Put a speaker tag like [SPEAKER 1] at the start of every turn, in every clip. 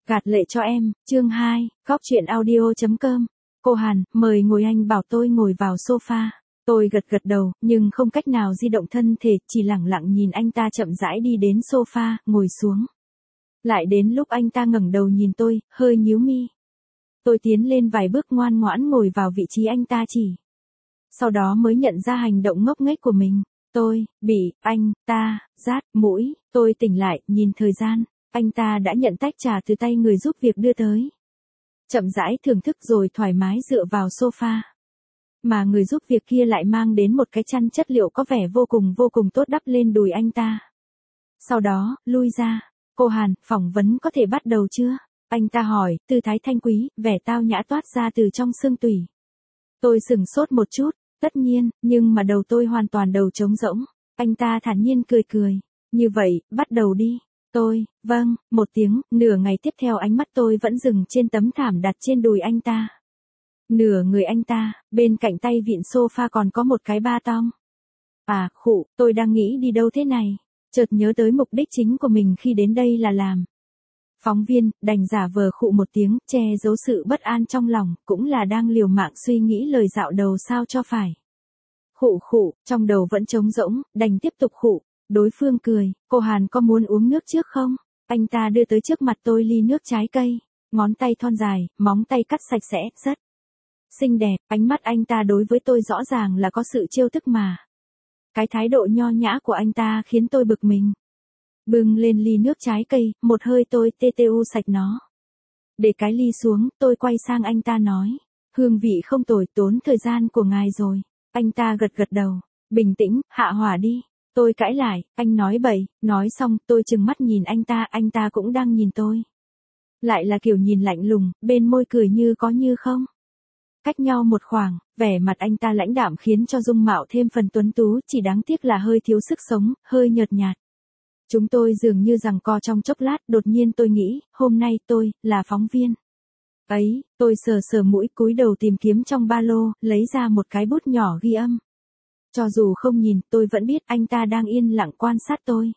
[SPEAKER 1] Gạt lệ cho em, chương 2, góc truyện audio.com. Cô Hàn, mời ngồi, anh bảo tôi ngồi vào sofa. Tôi gật gật đầu, nhưng không cách nào di động thân thể, chỉ lẳng lặng nhìn anh ta chậm rãi đi đến sofa, ngồi xuống. Lại đến lúc anh ta ngẩng đầu nhìn tôi, hơi nhíu mi. Tôi tiến lên vài bước ngoan ngoãn ngồi vào vị trí anh ta chỉ. Sau đó mới nhận ra hành động ngốc nghếch của mình. Tôi, bị, anh, ta, rát, mũi, tôi tỉnh lại, nhìn thời gian. Anh ta đã nhận tách trà từ tay người giúp việc đưa tới. Chậm rãi thưởng thức rồi thoải mái dựa vào sofa. Mà người giúp việc kia lại mang đến một cái chăn chất liệu có vẻ vô cùng tốt đắp lên đùi anh ta. Sau đó, lui ra. Cô Hàn, phỏng vấn có thể bắt đầu chưa? Anh ta hỏi, tư thái thanh quý, vẻ tao nhã toát ra từ trong xương tủy. Tôi sửng sốt một chút, tất nhiên, nhưng mà đầu tôi hoàn toàn đầu trống rỗng. Anh ta thản nhiên cười. Như vậy, bắt đầu đi. Tôi, vâng, một tiếng, nửa ngày tiếp theo ánh mắt tôi vẫn dừng trên tấm thảm đặt trên đùi anh ta. Nửa người anh ta, bên cạnh tay vịn sofa còn có một cái ba tong. À, khụ, tôi đang nghĩ đi đâu thế này. Chợt nhớ tới mục đích chính của mình khi đến đây là làm phóng viên, đành giả vờ khụ một tiếng, che giấu sự bất an trong lòng, cũng là đang liều mạng suy nghĩ lời dạo đầu sao cho phải. Khụ, trong đầu vẫn trống rỗng, đành tiếp tục khụ. Đối phương cười, cô Hàn có muốn uống nước trước không? Anh ta đưa tới trước mặt tôi ly nước trái cây, ngón tay thon dài, móng tay cắt sạch sẽ, rất xinh đẹp, ánh mắt anh ta đối với tôi rõ ràng là có sự trêu tức mà. Cái thái độ nho nhã của anh ta khiến tôi bực mình. Bưng lên ly nước trái cây, một hơi tôi TTU sạch nó. Để cái ly xuống, tôi quay sang anh ta nói, hương vị không tồi, tốn thời gian của ngài rồi. Anh ta gật đầu, bình tĩnh, hạ hỏa đi. Tôi cãi lại, anh nói bậy, nói xong, tôi trừng mắt nhìn anh ta cũng đang nhìn tôi. Lại là kiểu nhìn lạnh lùng, bên môi cười như có như không. Cách nhau một khoảng, vẻ mặt anh ta lãnh đạm khiến cho dung mạo thêm phần tuấn tú, chỉ đáng tiếc là hơi thiếu sức sống, hơi nhợt nhạt. Chúng tôi dường như giằng co trong chốc lát, đột nhiên tôi nghĩ, hôm nay tôi, là phóng viên. Ấy, tôi sờ mũi cúi đầu tìm kiếm trong ba lô, lấy ra một cái bút nhỏ ghi âm. Cho dù không nhìn, tôi vẫn biết anh ta đang yên lặng quan sát tôi.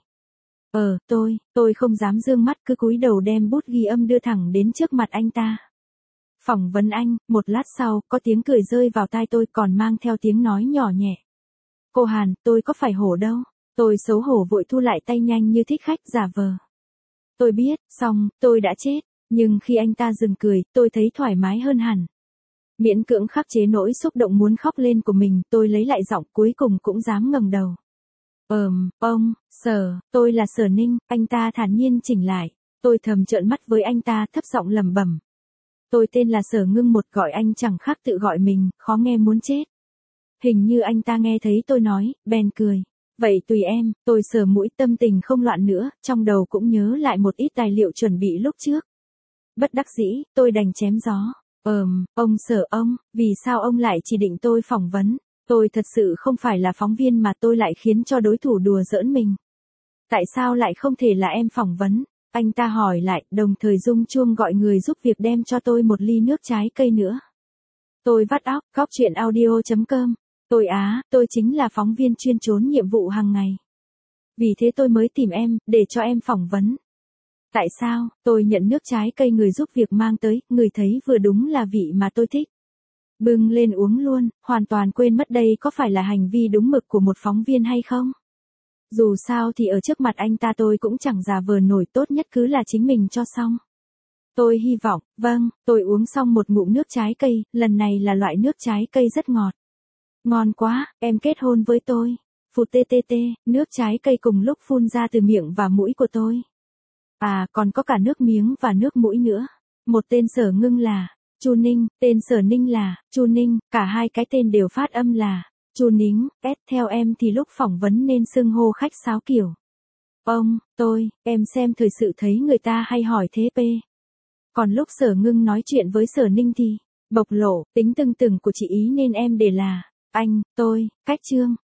[SPEAKER 1] Tôi không dám dương mắt, cứ cúi đầu đem bút ghi âm đưa thẳng đến trước mặt anh ta. Phỏng vấn anh, một lát sau, có tiếng cười rơi vào tai tôi còn mang theo tiếng nói nhỏ nhẹ. Cô Hàn, tôi có phải hổ đâu. Tôi xấu hổ vội thu lại tay nhanh như thích khách giả vờ. Tôi biết, xong, tôi đã chết. Nhưng khi anh ta dừng cười, tôi thấy thoải mái hơn hẳn. Miễn cưỡng khắc chế nỗi xúc động muốn khóc lên của mình, tôi lấy lại giọng cuối cùng cũng dám ngẩng đầu. Tôi là Sở Ninh, anh ta thản nhiên chỉnh lại. Tôi thầm trợn mắt với anh ta, thấp giọng lẩm bẩm. Tôi tên là Sở Ngưng một, gọi anh chẳng khác tự gọi mình, khó nghe muốn chết. Hình như anh ta nghe thấy tôi nói, bèn cười. Vậy tùy em, tôi sờ mũi, tâm tình không loạn nữa, trong đầu cũng nhớ lại một ít tài liệu chuẩn bị lúc trước. Bất đắc dĩ, tôi đành chém gió. Ông Sở ông, vì sao ông lại chỉ định tôi phỏng vấn? Tôi thật sự không phải là phóng viên mà tôi lại khiến cho đối thủ đùa giỡn mình. Tại sao lại không thể là em phỏng vấn? Anh ta hỏi lại, đồng thời rung chuông gọi người giúp việc đem cho tôi một ly nước trái cây nữa. Tôi vắt óc, góc truyện audio.com. Tôi chính là phóng viên chuyên trốn nhiệm vụ hàng ngày. Vì thế tôi mới tìm em, để cho em phỏng vấn. Tại sao? Tôi nhận nước trái cây người giúp việc mang tới, người thấy vừa đúng là vị mà tôi thích. Bưng lên uống luôn, hoàn toàn quên mất đây có phải là hành vi đúng mực của một phóng viên hay không. Dù sao thì ở trước mặt anh ta tôi cũng chẳng giả vờ nổi, tốt nhất cứ là chính mình cho xong. Tôi hy vọng, tôi uống xong một ngụm nước trái cây, lần này là loại nước trái cây rất ngọt. Ngon quá, em kết hôn với tôi. Phụt ttt, nước trái cây cùng lúc phun ra từ miệng và mũi của tôi. À, còn có cả nước miếng và nước mũi nữa. Một tên Sở Ngưng là Chu Ninh, tên Sở Ninh là Chu Ninh, cả hai cái tên đều phát âm là Chu Nính. Theo em thì lúc phỏng vấn nên xưng hô khách sáo kiểu em xem thời sự thấy người ta hay hỏi thế p. Còn lúc Sở Ngưng nói chuyện với Sở Ninh thì bộc lộ tính tưng tửng của chị ý nên em để là anh, tôi, cách chương.